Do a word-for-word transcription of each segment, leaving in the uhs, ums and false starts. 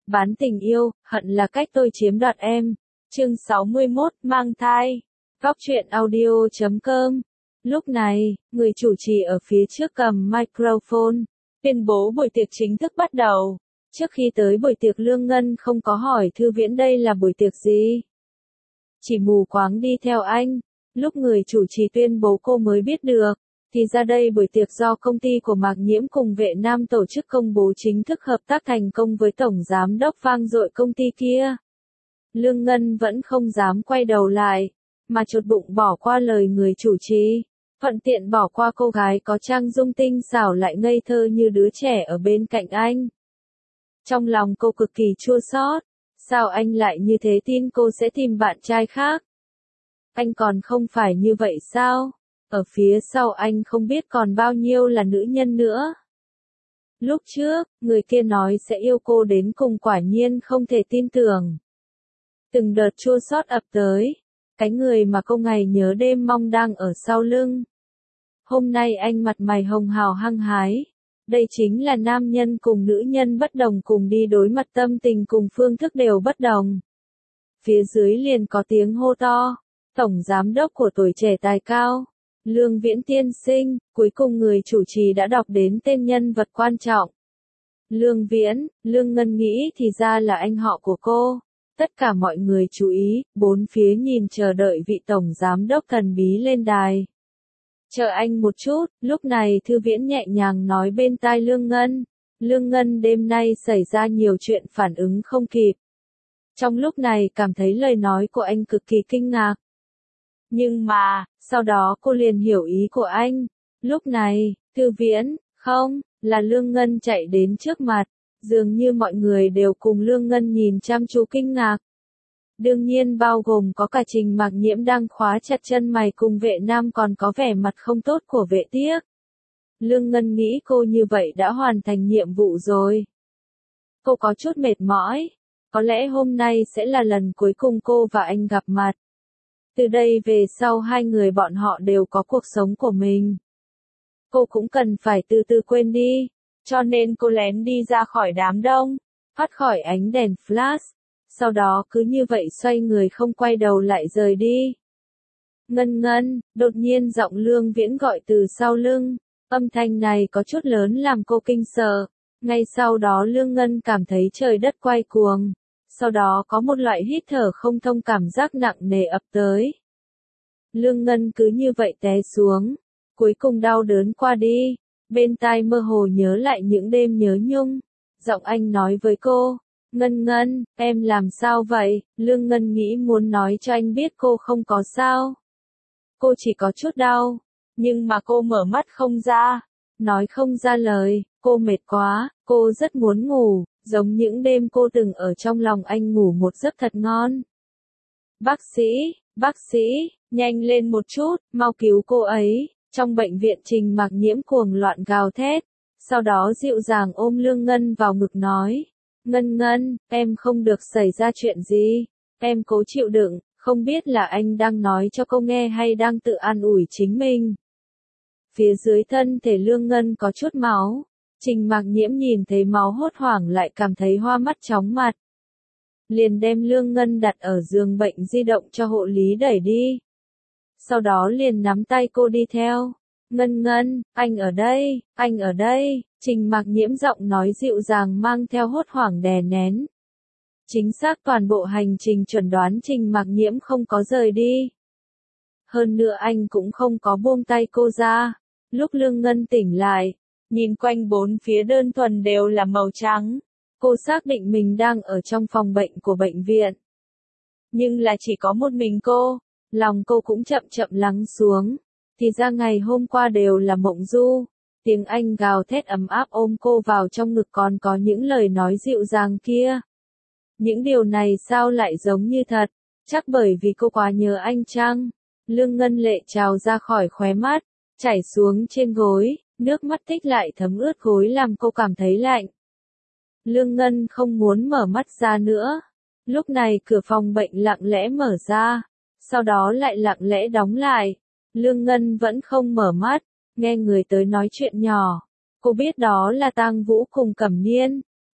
Bán tình yêu, hận là cách tôi chiếm đoạt em. Chương sáu mươi mốt, mang thai. Góc truyện audio chấm com. Lúc này, người chủ trì ở phía trước cầm microphone, tuyên bố buổi tiệc chính thức bắt đầu. Trước khi tới buổi tiệc Lương Ngân không có hỏi Thư Viễn đây là buổi tiệc gì. Chỉ mù quáng đi theo anh. Lúc người chủ trì tuyên bố cô mới biết được. Thì ra đây buổi tiệc do công ty của Mạc Nhiễm cùng Vệ Nam tổ chức công bố chính thức hợp tác thành công với tổng giám đốc vang dội công ty kia. Lương Ngân vẫn không dám quay đầu lại, mà chột bụng bỏ qua lời người chủ trì, thuận tiện bỏ qua cô gái có trang dung tinh xảo lại ngây thơ như đứa trẻ ở bên cạnh anh. Trong lòng cô cực kỳ chua xót, sao anh lại như thế tin cô sẽ tìm bạn trai khác? Anh còn không phải như vậy sao? Ở phía sau anh không biết còn bao nhiêu là nữ nhân nữa. Lúc trước, người kia nói sẽ yêu cô đến cùng quả nhiên không thể tin tưởng. Từng đợt chua xót ập tới, cái người mà cô ngày nhớ đêm mong đang ở sau lưng. Hôm nay anh mặt mày hồng hào hăng hái. Đây chính là nam nhân cùng nữ nhân bất đồng cùng đi đối mặt tâm tình cùng phương thức đều bất đồng. Phía dưới liền có tiếng hô to, tổng giám đốc của Tuổi Trẻ Tài Cao. Lương Viễn tiên sinh, cuối cùng người chủ trì đã đọc đến tên nhân vật quan trọng. Lương Viễn, Lương Ngân nghĩ thì ra là anh họ của cô. Tất cả mọi người chú ý, bốn phía nhìn chờ đợi vị tổng giám đốc thần bí lên đài. Chờ anh một chút, lúc này Thư Viễn nhẹ nhàng nói bên tai Lương Ngân. Lương Ngân đêm nay xảy ra nhiều chuyện phản ứng không kịp. Trong lúc này cảm thấy lời nói của anh cực kỳ kinh ngạc. Nhưng mà, sau đó cô liền hiểu ý của anh. Lúc này, Thư Viễn, không, là Lương Ngân chạy đến trước mặt. Dường như mọi người đều cùng Lương Ngân nhìn chăm chú kinh ngạc. Đương nhiên bao gồm có cả Trình Mạc Nhiễm đang khóa chặt chân mày cùng Vệ Nam còn có vẻ mặt không tốt của Vệ Tiếc. Lương Ngân nghĩ cô như vậy đã hoàn thành nhiệm vụ rồi. Cô có chút mệt mỏi. Có lẽ hôm nay sẽ là lần cuối cùng cô và anh gặp mặt. Từ đây về sau hai người bọn họ đều có cuộc sống của mình. Cô cũng cần phải từ từ quên đi. Cho nên cô lén đi ra khỏi đám đông, thoát khỏi ánh đèn flash. Sau đó cứ như vậy xoay người không quay đầu lại rời đi. Ngân Ngân, đột nhiên giọng Lương Viễn gọi từ sau lưng. Âm thanh này có chút lớn làm cô kinh sợ. Ngay sau đó Lương Ngân cảm thấy trời đất quay cuồng. Sau đó có một loại hít thở không thông cảm giác nặng nề ập tới. Lương Ngân cứ như vậy té xuống. Cuối cùng đau đớn qua đi. Bên tai mơ hồ nhớ lại những đêm nhớ nhung. Giọng anh nói với cô. Ngân Ngân, em làm sao vậy? Lương Ngân nghĩ muốn nói cho anh biết cô không có sao. Cô chỉ có chút đau. Nhưng mà cô mở mắt không ra. Nói không ra lời. Cô mệt quá. Cô rất muốn ngủ. Giống những đêm cô từng ở trong lòng anh ngủ một giấc thật ngon. Bác sĩ, bác sĩ, nhanh lên một chút, mau cứu cô ấy. Trong bệnh viện Trình Mạc Nhiễm cuồng loạn gào thét. Sau đó dịu dàng ôm Lương Ngân vào ngực nói. Ngân Ngân, em không được xảy ra chuyện gì. Em cố chịu đựng, không biết là anh đang nói cho cô nghe hay đang tự an ủi chính mình. Phía dưới thân thể Lương Ngân có chút máu. Trình Mạc Nhiễm nhìn thấy máu hốt hoảng lại cảm thấy hoa mắt chóng mặt. Liền đem Lương Ngân đặt ở giường bệnh di động cho hộ lý đẩy đi. Sau đó liền nắm tay cô đi theo. Ngân Ngân, anh ở đây, anh ở đây. Trình Mạc Nhiễm giọng nói dịu dàng mang theo hốt hoảng đè nén. Chính xác toàn bộ hành trình chuẩn đoán Trình Mạc Nhiễm không có rời đi. Hơn nữa anh cũng không có buông tay cô ra. Lúc Lương Ngân tỉnh lại, nhìn quanh bốn phía đơn thuần đều là màu trắng. Cô xác định mình đang ở trong phòng bệnh của bệnh viện. Nhưng là chỉ có một mình cô. Lòng cô cũng chậm chậm lắng xuống. Thì ra ngày hôm qua đều là mộng du. Tiếng anh gào thét ấm áp ôm cô vào trong ngực còn có những lời nói dịu dàng kia. Những điều này sao lại giống như thật? Chắc bởi vì cô quá nhớ anh chăng? Lương Ngân lệ trào ra khỏi khóe mắt, chảy xuống trên gối, nước mắt tích lại thấm ướt gối làm cô cảm thấy lạnh. Lương Ngân không muốn mở mắt ra nữa. Lúc này cửa phòng bệnh lặng lẽ mở ra, sau đó lại lặng lẽ đóng lại. Lương Ngân vẫn không mở mắt, nghe người tới nói chuyện nhỏ. Cô biết đó là Tang Vũ cùng Cẩm Niên.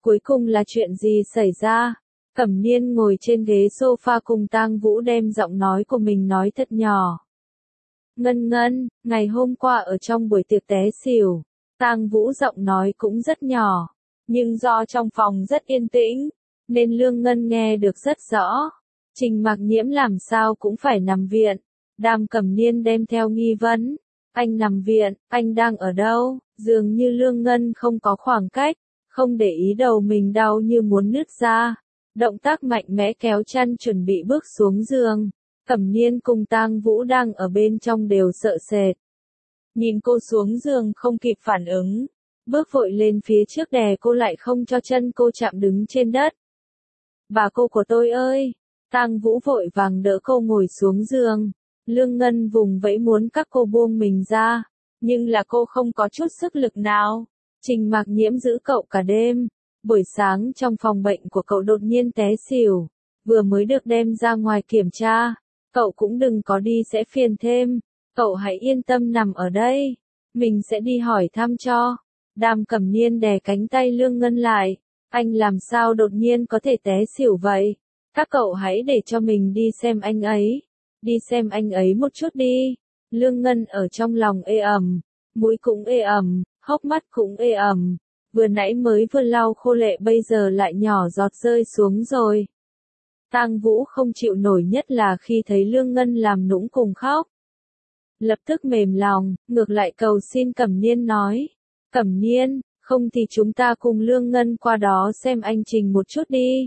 Cuối cùng là chuyện gì xảy ra? Cẩm Niên ngồi trên ghế sofa cùng Tang Vũ đem giọng nói của mình nói thật nhỏ. Ngân Ngân, ngày hôm qua ở trong buổi tiệc té xỉu. Tang Vũ giọng nói cũng rất nhỏ, nhưng do trong phòng rất yên tĩnh, nên Lương Ngân nghe được rất rõ. Trình Mạc Nhiễm làm sao cũng phải nằm viện. Đàm Cẩm Niên đem theo nghi vấn. Anh nằm viện, anh đang ở đâu? Dường như Lương Ngân không có khoảng cách, không để ý đầu mình đau như muốn nứt ra. Động tác mạnh mẽ kéo chăn chuẩn bị bước xuống giường. Cẩm Niên cùng Tang Vũ đang ở bên trong đều sợ sệt. Nhìn cô xuống giường không kịp phản ứng. Bước vội lên phía trước đè cô lại không cho chân cô chạm đứng trên đất. Bà cô của tôi ơi! Tang Vũ vội vàng đỡ cô ngồi xuống giường. Lương Ngân vùng vẫy muốn các cô buông mình ra. Nhưng là cô không có chút sức lực nào. Trình Mạc Nhiễm giữ cậu cả đêm. Buổi sáng trong phòng bệnh của cậu đột nhiên té xỉu. Vừa mới được đem ra ngoài kiểm tra. Cậu cũng đừng có đi sẽ phiền thêm. Cậu hãy yên tâm nằm ở đây. Mình sẽ đi hỏi thăm cho. Đàm Cẩm Niên đè cánh tay Lương Ngân lại. Anh làm sao đột nhiên có thể té xỉu vậy? Các cậu hãy để cho mình đi xem anh ấy. Đi xem anh ấy một chút đi. Lương Ngân ở trong lòng ê ẩm. Mũi cũng ê ẩm, hốc mắt cũng ê ẩm. Vừa nãy mới vừa lau khô lệ bây giờ lại nhỏ giọt rơi xuống rồi. Tang Vũ không chịu nổi nhất là khi thấy Lương Ngân làm nũng cùng khóc. Lập tức mềm lòng, ngược lại cầu xin Cẩm Niên nói. Cẩm Niên, không thì chúng ta cùng Lương Ngân qua đó xem anh Trình một chút đi.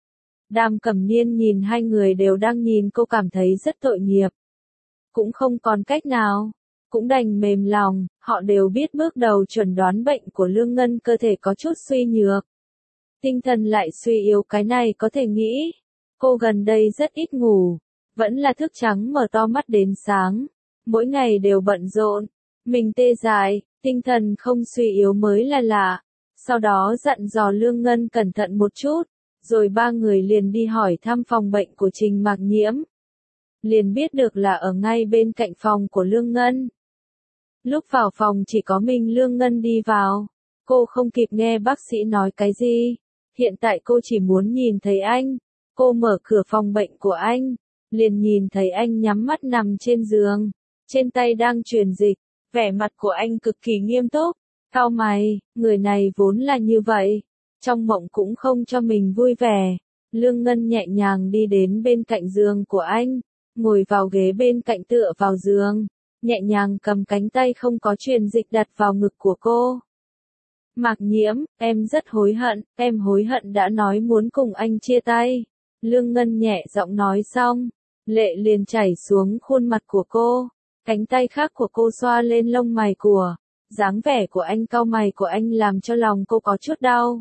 Đàm Cẩm Niên nhìn hai người đều đang nhìn cô cảm thấy rất tội nghiệp. Cũng không còn cách nào. Cũng đành mềm lòng, họ đều biết bước đầu chuẩn đoán bệnh của Lương Ngân cơ thể có chút suy nhược. Tinh thần lại suy yếu cái này có thể nghĩ. Cô gần đây rất ít ngủ, vẫn là thức trắng mở to mắt đến sáng. Mỗi ngày đều bận rộn, mình tê dại, tinh thần không suy yếu mới là lạ. Sau đó dặn dò Lương Ngân cẩn thận một chút, rồi ba người liền đi hỏi thăm phòng bệnh của Trình Mạc Nhiễm. Liền biết được là ở ngay bên cạnh phòng của Lương Ngân. Lúc vào phòng chỉ có mình Lương Ngân đi vào. Cô không kịp nghe bác sĩ nói cái gì. Hiện tại cô chỉ muốn nhìn thấy anh. Cô mở cửa phòng bệnh của anh. Liền nhìn thấy anh nhắm mắt nằm trên giường. Trên tay đang truyền dịch. Vẻ mặt của anh cực kỳ nghiêm túc. Cau mày, người này vốn là như vậy. Trong mộng cũng không cho mình vui vẻ. Lương Ngân nhẹ nhàng đi đến bên cạnh giường của anh. Ngồi vào ghế bên cạnh tựa vào giường. Nhẹ nhàng cầm cánh tay không có truyền dịch đặt vào ngực của cô. Mạc Nhiễm, em rất hối hận, em hối hận đã nói muốn cùng anh chia tay. Lương Ngân nhẹ giọng nói xong, lệ liền chảy xuống khuôn mặt của cô. Cánh tay khác của cô xoa lên lông mày của. Dáng vẻ của anh cau mày của anh làm cho lòng cô có chút đau.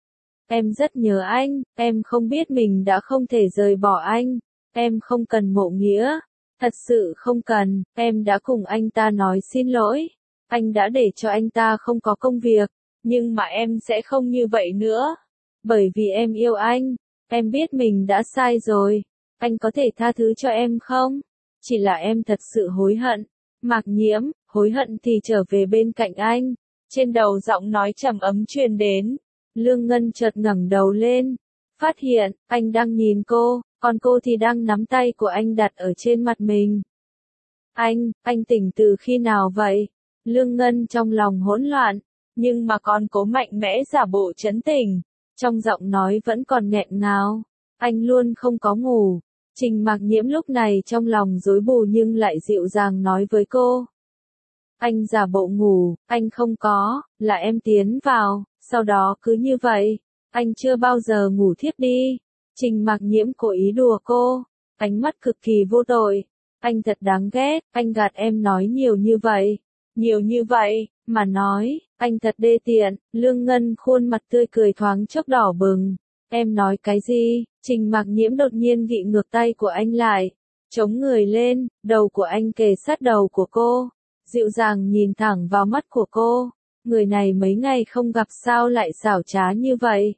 Em rất nhớ anh, em không biết mình đã không thể rời bỏ anh. Em không cần Mộ Nghĩa. Thật sự không cần, em đã cùng anh ta nói xin lỗi. Anh đã để cho anh ta không có công việc, nhưng mà em sẽ không như vậy nữa. Bởi vì em yêu anh, em biết mình đã sai rồi. Anh có thể tha thứ cho em không? Chỉ là em thật sự hối hận. Mạc Nhiễm, hối hận thì trở về bên cạnh anh. Trên đầu giọng nói trầm ấm truyền đến. Lương Ngân chợt ngẩng đầu lên. Phát hiện, anh đang nhìn cô. Còn cô thì đang nắm tay của anh đặt ở trên mặt mình. Anh, anh tỉnh từ khi nào vậy? Lương Ngân trong lòng hỗn loạn, nhưng mà còn cố mạnh mẽ giả bộ trấn tĩnh. Trong giọng nói vẫn còn nghẹn ngào. Anh luôn không có ngủ. Trình Mạc Nhiễm lúc này trong lòng rối bù nhưng lại dịu dàng nói với cô. Anh giả bộ ngủ, anh không có, là em tiến vào, sau đó cứ như vậy. Anh chưa bao giờ ngủ thiếp đi. Trình Mạc Nhiễm cố ý đùa cô, ánh mắt cực kỳ vô tội. Anh thật đáng ghét, anh gạt em nói nhiều như vậy. Nhiều như vậy, mà nói, anh thật đê tiện. Lương Ngân khuôn mặt tươi cười thoáng chốc đỏ bừng. Em nói cái gì? Trình Mạc Nhiễm đột nhiên gị ngược tay của anh lại. Chống người lên, đầu của anh kề sát đầu của cô. Dịu dàng nhìn thẳng vào mắt của cô. Người này mấy ngày không gặp sao lại xảo trá như vậy?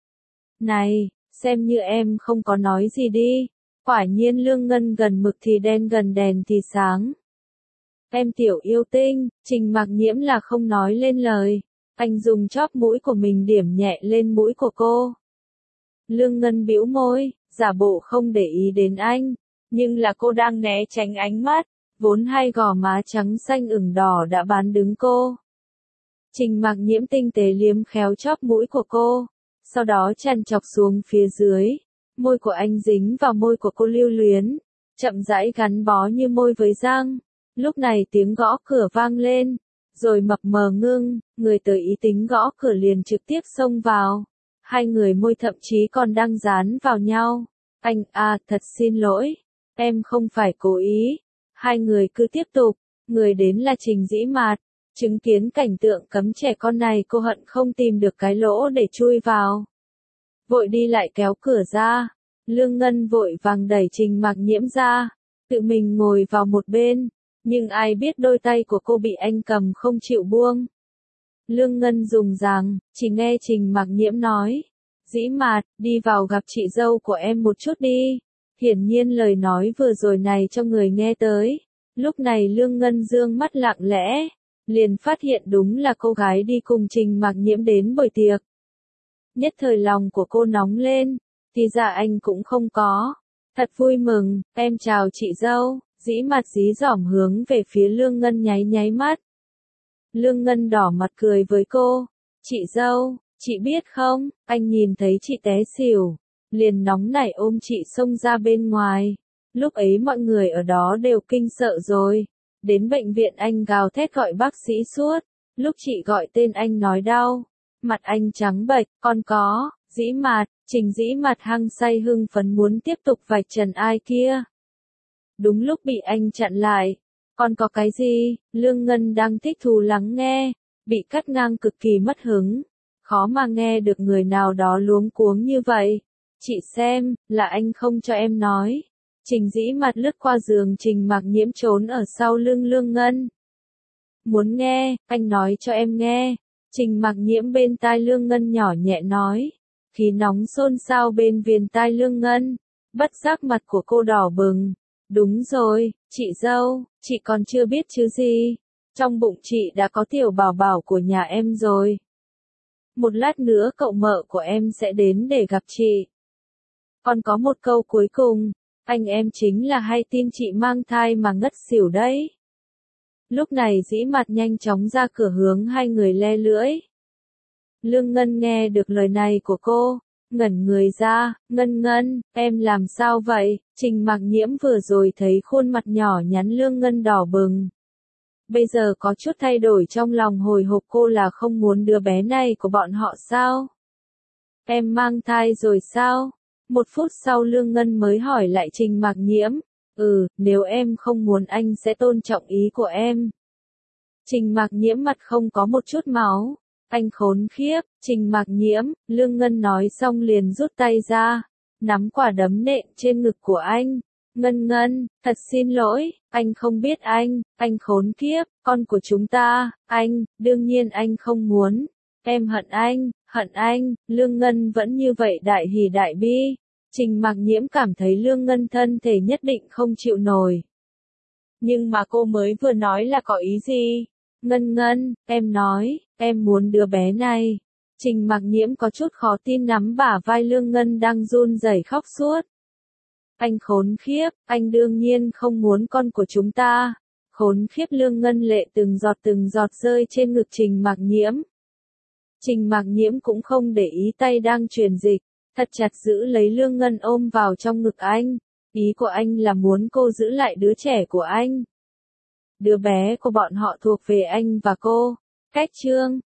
Này! Xem như em không có nói gì đi. Quả nhiên Lương Ngân gần mực thì đen gần đèn thì sáng. Em tiểu yêu tinh, Trình Mạc Nhiễm là không nói lên lời. Anh dùng chóp mũi của mình điểm nhẹ lên mũi của cô. Lương Ngân bĩu môi, giả bộ không để ý đến anh, nhưng là cô đang né tránh ánh mắt, vốn hai gò má trắng xanh ửng đỏ đã bán đứng cô. Trình Mạc Nhiễm tinh tế liếm khéo chóp mũi của cô, sau đó chằn chọc xuống phía dưới, môi của anh dính vào môi của cô lưu luyến, chậm rãi gắn bó như môi với răng. Lúc này tiếng gõ cửa vang lên, rồi mập mờ ngưng, người tới ý tính gõ cửa liền trực tiếp xông vào. Hai người môi thậm chí còn đang dán vào nhau. Anh, à, thật xin lỗi, em không phải cố ý. Hai người cứ tiếp tục, người đến là Trình Dĩ Mạt. Chứng kiến cảnh tượng cấm trẻ con này cô hận không tìm được cái lỗ để chui vào. Vội đi lại kéo cửa ra. Lương Ngân vội vàng đẩy Trình Mạc Nhiễm ra, tự mình ngồi vào một bên, nhưng ai biết đôi tay của cô bị anh cầm không chịu buông. Lương Ngân dùng rằng, chỉ nghe Trình Mạc Nhiễm nói, Dĩ Mạt, đi vào gặp chị dâu của em một chút đi. Hiển nhiên lời nói vừa rồi này cho người nghe tới. Lúc này Lương Ngân dương mắt lặng lẽ, liền phát hiện đúng là cô gái đi cùng Trình Mạc Nhiễm đến buổi tiệc. Nhất thời lòng của cô nóng lên, thì ra anh cũng không có. Thật vui mừng, em chào chị dâu. Dĩ Mạt dí dỏm hướng về phía Lương Ngân nháy nháy mắt. Lương Ngân đỏ mặt cười với cô, chị dâu, chị biết không, anh nhìn thấy chị té xỉu, liền nóng nảy ôm chị xông ra bên ngoài. Lúc ấy mọi người ở đó đều kinh sợ rồi. Đến bệnh viện anh gào thét gọi bác sĩ suốt. Lúc chị gọi tên anh nói đau, mặt anh trắng bệch, con có, Dĩ Mạt. Trình Dĩ Mạt hăng say hưng phấn muốn tiếp tục vạch trần ai kia. Đúng lúc bị anh chặn lại. Còn có cái gì? Lương Ngân đang thích thú lắng nghe, bị cắt ngang cực kỳ mất hứng. Khó mà nghe được người nào đó luống cuống như vậy. Chị xem, là anh không cho em nói. Trình Dĩ Mạt lướt qua giường Trình Mạc Nhiễm trốn ở sau lưng Lương Ngân. Muốn nghe, anh nói cho em nghe. Trình Mạc Nhiễm bên tai Lương Ngân nhỏ nhẹ nói. Khí nóng xôn xao bên viền tai Lương Ngân. Bất giác mặt của cô đỏ bừng. Đúng rồi, chị dâu, chị còn chưa biết chứ gì. Trong bụng chị đã có tiểu bảo bảo của nhà em rồi. Một lát nữa cậu mợ của em sẽ đến để gặp chị. Còn có một câu cuối cùng, anh em chính là hay tin chị mang thai mà ngất xỉu đấy. Lúc này Dĩ Mạt nhanh chóng ra cửa hướng hai người le lưỡi. Lương Ngân nghe được lời này của cô, ngẩn người ra. Ngân Ngân, em làm sao vậy? Trình Mạc Nhiễm vừa rồi thấy khuôn mặt nhỏ nhắn Lương Ngân đỏ bừng. Bây giờ có chút thay đổi trong lòng, hồi hộp. Cô là không muốn đứa bé này của bọn họ sao? Em mang thai rồi sao? Một phút sau Lương Ngân mới hỏi lại Trình Mạc Nhiễm. Ừ, nếu em không muốn anh sẽ tôn trọng ý của em. Trình Mạc Nhiễm mặt không có một chút máu. Anh khốn khiếp. Trình Mạc Nhiễm. Lương Ngân nói xong liền rút tay ra, nắm quả đấm nện trên ngực của anh. Ngân Ngân, thật xin lỗi, anh không biết anh, anh khốn kiếp, con của chúng ta, anh, đương nhiên anh không muốn. Em hận anh, hận anh. Lương Ngân vẫn như vậy đại hỉ đại bi. Trình Mạc Nhiễm cảm thấy Lương Ngân thân thể nhất định không chịu nổi. Nhưng mà cô mới vừa nói là có ý gì? Ngân Ngân, em nói, em muốn đứa bé này. Trình Mạc Nhiễm có chút khó tin nắm bả vai Lương Ngân đang run rẩy khóc suốt. Anh khốn khiếp, anh đương nhiên không muốn con của chúng ta. Khốn khiếp. Lương Ngân lệ từng giọt từng giọt rơi trên ngực Trình Mạc Nhiễm. Trình Mạc Nhiễm cũng không để ý tay đang truyền dịch, thật chặt giữ lấy Lương Ngân ôm vào trong ngực anh. Ý của anh là muốn cô giữ lại đứa trẻ của anh. Đứa bé của bọn họ thuộc về anh và cô. Cách chương